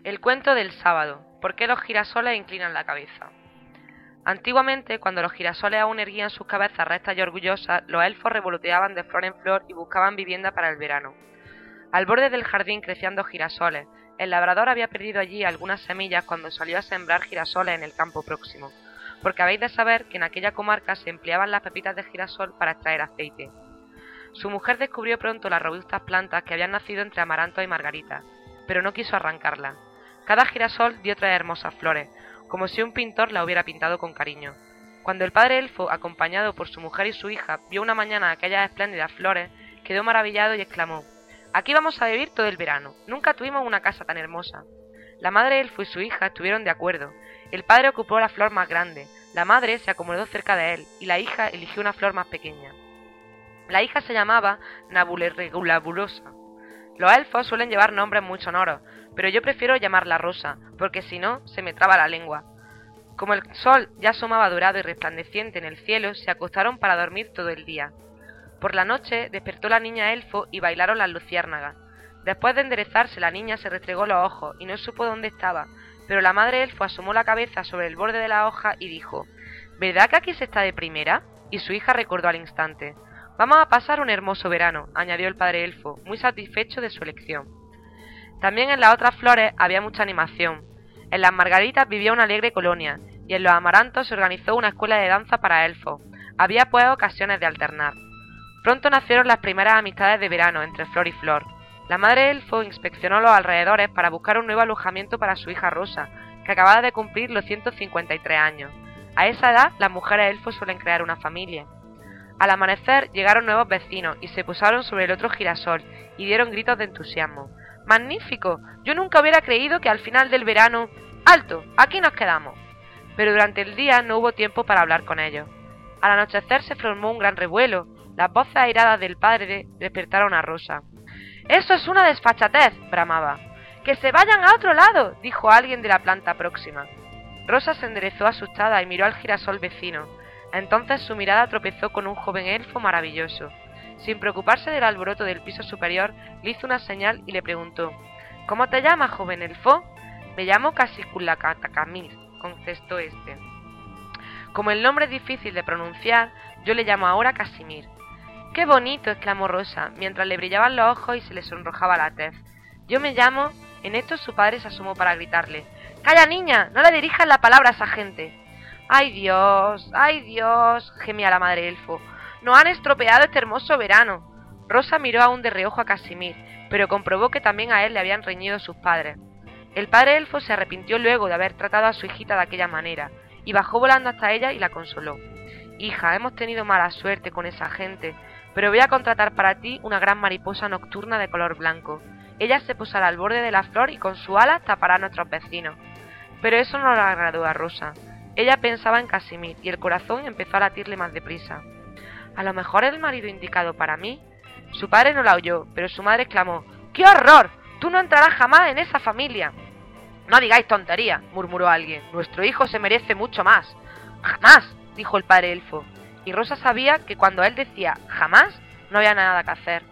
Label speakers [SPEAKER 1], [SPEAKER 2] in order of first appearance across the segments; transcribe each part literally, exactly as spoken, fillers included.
[SPEAKER 1] El cuento del sábado. ¿Por qué los girasoles inclinan la cabeza? Antiguamente, cuando los girasoles aún erguían sus cabezas rectas y orgullosas, los elfos revoloteaban de flor en flor y buscaban vivienda para el verano. Al borde del jardín crecían dos girasoles. El labrador había perdido allí algunas semillas cuando salió a sembrar girasoles en el campo próximo, porque habéis de saber que en aquella comarca se empleaban las pepitas de girasol para extraer aceite. Su mujer descubrió pronto las robustas plantas que habían nacido entre amaranto y margarita, pero no quiso arrancarlas. Cada girasol dio tres hermosas flores, como si un pintor la hubiera pintado con cariño. Cuando el padre elfo, acompañado por su mujer y su hija, vio una mañana aquellas espléndidas flores, quedó maravillado y exclamó: «Aquí vamos a vivir todo el verano. Nunca tuvimos una casa tan hermosa». La madre elfo y su hija estuvieron de acuerdo. El padre ocupó la flor más grande, la madre se acomodó cerca de él, y la hija eligió una flor más pequeña. La hija se llamaba Nabulerregulabulosa. Los elfos suelen llevar nombres muy sonoros, pero yo prefiero llamarla Rosa, porque si no, se me traba la lengua. Como el sol ya asomaba dorado y resplandeciente en el cielo, se acostaron para dormir todo el día. Por la noche despertó la niña elfo y bailaron las luciérnagas. Después de enderezarse, la niña se restregó los ojos y no supo dónde estaba, pero la madre elfo asomó la cabeza sobre el borde de la hoja y dijo: «¿Verdad que aquí se está de primera?». Y su hija recordó al instante. «Vamos a pasar un hermoso verano», añadió el padre elfo, muy satisfecho de su elección. También en las otras flores había mucha animación. En las margaritas vivía una alegre colonia, y en los amarantos se organizó una escuela de danza para elfos. Había pues ocasiones de alternar. Pronto nacieron las primeras amistades de verano entre flor y flor. La madre elfo inspeccionó los alrededores para buscar un nuevo alojamiento para su hija Rosa, que acababa de cumplir los ciento cincuenta y tres años. A esa edad, las mujeres elfos suelen crear una familia. Al amanecer llegaron nuevos vecinos y se posaron sobre el otro girasol y dieron gritos de entusiasmo. «¡Magnífico! Yo nunca hubiera creído que al final del verano... ¡Alto! ¡Aquí nos quedamos!». Pero durante el día no hubo tiempo para hablar con ellos. Al anochecer se formó un gran revuelo. Las voces airadas del padre despertaron a Rosa. «¡Eso es una desfachatez!», bramaba. «¡Que se vayan a otro lado!», dijo alguien de la planta próxima. Rosa se enderezó asustada y miró al girasol vecino. Entonces su mirada tropezó con un joven elfo maravilloso. Sin preocuparse del alboroto del piso superior, le hizo una señal y le preguntó: «¿Cómo te llamas, joven elfo?». «Me llamo Casiculacatacamil», contestó este. «Como el nombre es difícil de pronunciar, yo le llamo ahora Casimir». «¡Qué bonito!», exclamó Rosa, mientras le brillaban los ojos y se le sonrojaba la tez. «Yo me llamo...». En esto su padre se asomó para gritarle: «¡Calla, niña! ¡No le dirijas la palabra a esa gente!». «¡Ay, Dios! ¡Ay, Dios!», gemía la madre elfo. «¡Nos han estropeado este hermoso verano!». Rosa miró aún de reojo a Casimir, pero comprobó que también a él le habían reñido sus padres. El padre elfo se arrepintió luego de haber tratado a su hijita de aquella manera, y bajó volando hasta ella y la consoló. «Hija, hemos tenido mala suerte con esa gente, pero voy a contratar para ti una gran mariposa nocturna de color blanco. Ella se posará al borde de la flor y con su ala tapará a nuestros vecinos». Pero eso no le agradó a Rosa. Ella pensaba en Casimir y el corazón empezó a latirle más deprisa. «A lo mejor es el marido indicado para mí». Su padre no la oyó, pero su madre exclamó: «¡Qué horror! ¡Tú no entrarás jamás en esa familia!». «No digáis tonterías», murmuró alguien. «Nuestro hijo se merece mucho más». «¡Jamás!», dijo el padre elfo. Y Rosa sabía que cuando él decía «jamás», no había nada que hacer.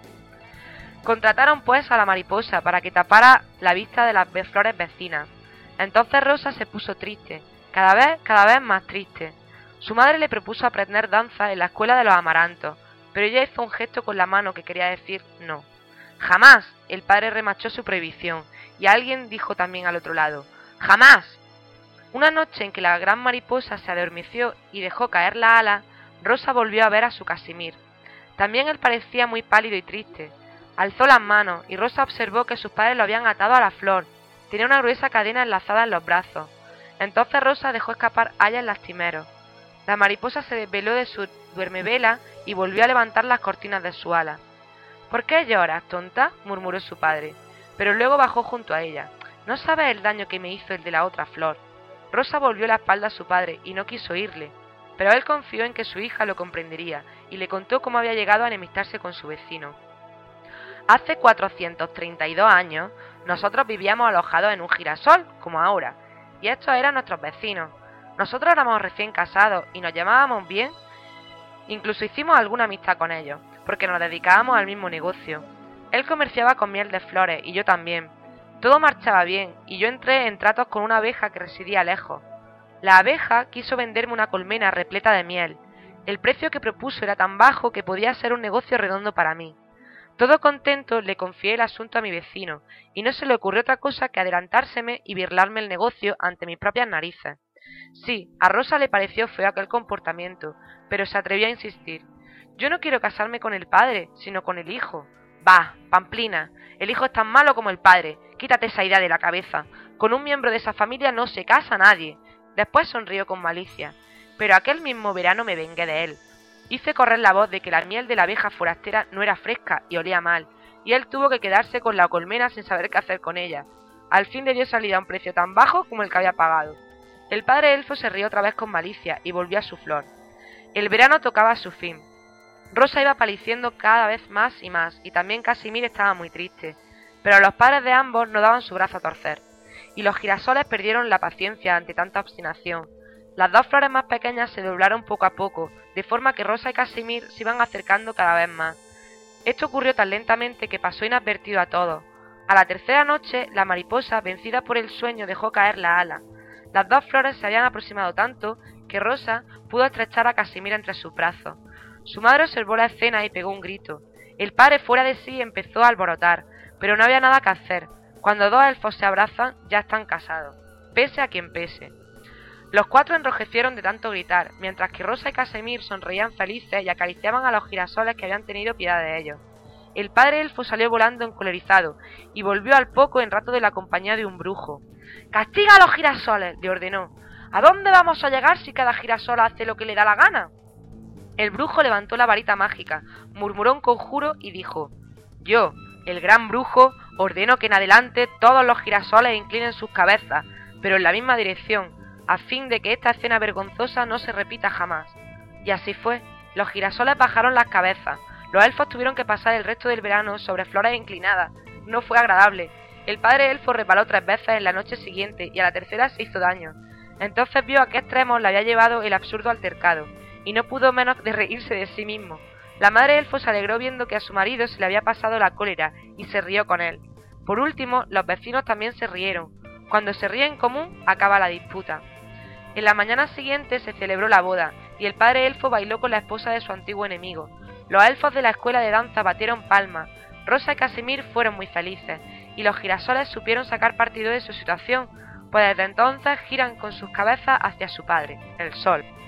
[SPEAKER 1] Contrataron pues a la mariposa para que tapara la vista de las flores vecinas. Entonces Rosa se puso triste, cada vez, cada vez más triste. Su madre le propuso aprender danza en la escuela de los amarantos, pero ella hizo un gesto con la mano que quería decir no. «¡Jamás!», el padre remachó su prohibición, y alguien dijo también al otro lado: «¡Jamás!». Una noche en que la gran mariposa se adormeció y dejó caer la ala, Rosa volvió a ver a su Casimir. También él parecía muy pálido y triste. Alzó las manos, y Rosa observó que sus padres lo habían atado a la flor. Tenía una gruesa cadena enlazada en los brazos. Entonces Rosa dejó escapar hayas lastimeros. La mariposa se desveló de su duermevela y volvió a levantar las cortinas de su ala. «¿Por qué lloras, tonta?», murmuró su padre, pero luego bajó junto a ella. «¿No sabes el daño que me hizo el de la otra flor?». Rosa volvió la espalda a su padre y no quiso oírle, pero él confió en que su hija lo comprendería y le contó cómo había llegado a enemistarse con su vecino. «Hace cuatrocientos treinta y dos años, nosotros vivíamos alojados en un girasol, como ahora, y estos eran nuestros vecinos. Nosotros éramos recién casados y nos llamábamos bien. Incluso hicimos alguna amistad con ellos, porque nos dedicábamos al mismo negocio. Él comerciaba con miel de flores y yo también, Todo marchaba bien, y yo entré en tratos con una abeja que residía lejos. La abeja quiso venderme una colmena repleta de miel. El precio que propuso era tan bajo que podía ser un negocio redondo para mí. Todo contento le confié el asunto a mi vecino, y no se le ocurrió otra cosa que adelantárseme y birlarme el negocio ante mis propias narices. Sí, a Rosa le pareció feo aquel comportamiento, pero se atrevió a insistir. Yo no quiero casarme con el padre, sino con el hijo. Bah, Pamplina, el hijo es tan malo como el padre. Quítate esa idea de la cabeza. Con un miembro de esa familia no se casa nadie. Después sonrió con malicia. Pero aquel mismo verano me vengué de él. Hice correr la voz de que la miel de la abeja forastera no era fresca y olía mal, y él tuvo que quedarse con la colmena sin saber qué hacer con ella. Al fin le dio salida a un precio tan bajo como el que había pagado. El padre elfo se rió otra vez con malicia y volvió a su flor. El verano tocaba a su fin. Rosa iba paliciendo cada vez más y más, y también Casimir estaba muy triste, pero los padres de ambos no daban su brazo a torcer, y los girasoles perdieron la paciencia ante tanta obstinación. Las dos flores más pequeñas se doblaron poco a poco, de forma que Rosa y Casimir se iban acercando cada vez más. Esto ocurrió tan lentamente que pasó inadvertido a todos. A la tercera noche, la mariposa, vencida por el sueño, dejó caer la ala. Las dos flores se habían aproximado tanto que Rosa pudo estrechar a Casimir entre sus brazos. Su madre observó la escena y pegó un grito. El padre, fuera de sí, empezó a alborotar, pero no había nada que hacer. Cuando dos elfos se abrazan, ya están casados, pese a quien pese. Los cuatro enrojecieron de tanto gritar, mientras que Rosa y Casimir sonreían felices y acariciaban a los girasoles que habían tenido piedad de ellos. El padre elfo salió volando encolerizado y volvió al poco en rato de la compañía de un brujo. «¡Castiga a los girasoles!», le ordenó. «¿A dónde vamos a llegar si cada girasol hace lo que le da la gana?». El brujo levantó la varita mágica, murmuró un conjuro y dijo: «Yo, el gran brujo, ordeno que en adelante todos los girasoles inclinen sus cabezas, pero en la misma dirección, a fin de que esta escena vergonzosa no se repita jamás». Y así fue. Los girasoles bajaron las cabezas. Los elfos tuvieron que pasar el resto del verano sobre flores inclinadas. No fue agradable. El padre elfo resbaló tres veces en la noche siguiente y a la tercera se hizo daño. Entonces vio a qué extremos le había llevado el absurdo altercado, y no pudo menos de reírse de sí mismo. La madre elfo se alegró viendo que a su marido se le había pasado la cólera y se rió con él. Por último, los vecinos también se rieron. Cuando se ríe en común, acaba la disputa. En la mañana siguiente se celebró la boda, y el padre elfo bailó con la esposa de su antiguo enemigo. Los elfos de la escuela de danza batieron palmas. Rosa y Casimir fueron muy felices, y los girasoles supieron sacar partido de su situación, pues desde entonces giran con sus cabezas hacia su padre, el sol.